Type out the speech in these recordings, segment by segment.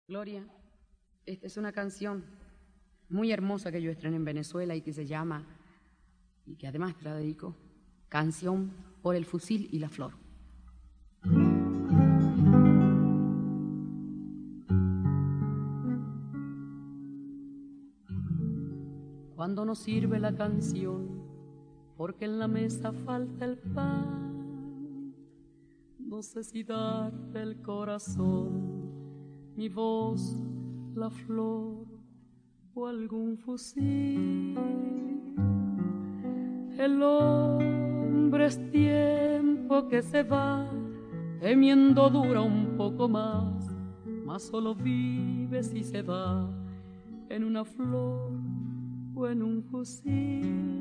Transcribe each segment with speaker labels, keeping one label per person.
Speaker 1: Gloria, esta es una canción muy hermosa que yo estrené en Venezuela y que se llama, y que además te la dedico, Canción por el fusil y la flor. Cuando nos sirve la canción, porque en la mesa falta el pan, no sé si darte el corazón, mi voz, la flor o algún fusil. El hombre es tiempo que se va, temiendo dura un poco más, mas solo vive si se da en una flor o en un fusil.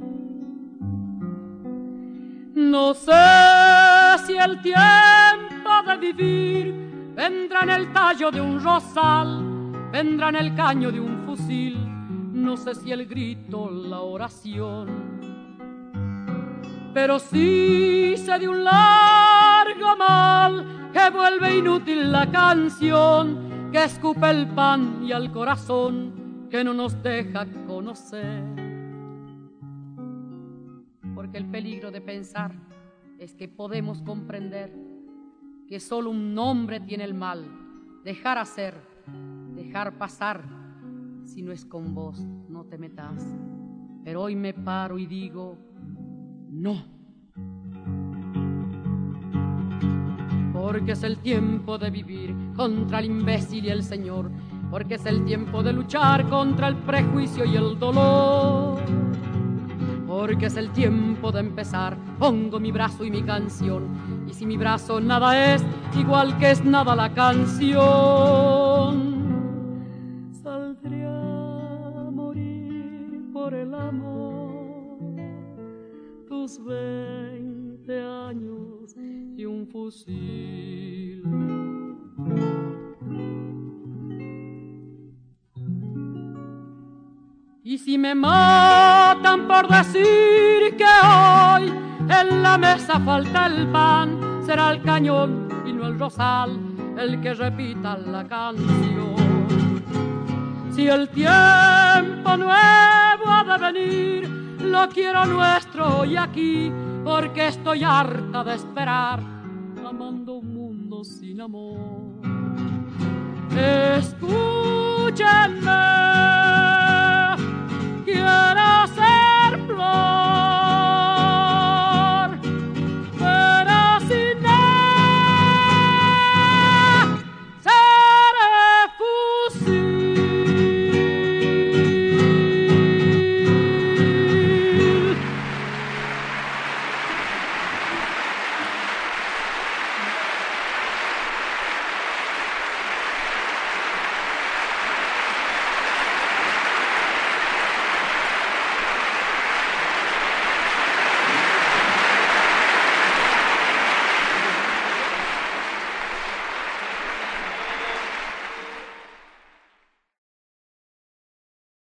Speaker 1: No sé si el tiempo de vivir vendrá en el tallo de un rosal, vendrá en el caño de un fusil, no sé si el grito, la oración, pero sí sé de un largo mal que vuelve inútil la canción, que escupe el pan y al corazón, que no nos deja conocer. Porque el peligro de pensar es que podemos comprender que solo un nombre tiene el mal, dejar hacer, dejar pasar. Si no es con vos, no te metas. Pero hoy me paro y digo, no. Porque es el tiempo de vivir contra el imbécil y el señor, porque es el tiempo de luchar contra el prejuicio y el dolor. Porque es el tiempo de empezar, pongo mi brazo y mi canción, y si mi brazo nada es, igual que es nada la canción. Saldré a morir por el amor, tus 20 años y un fusil. Y si me matan por decir que hoy en la mesa falta el pan, será el cañón y no el rosal el que repita la canción. Si el tiempo nuevo ha de venir, lo quiero nuestro hoy aquí, porque estoy harta de esperar, amando un mundo sin amor. Escúchenme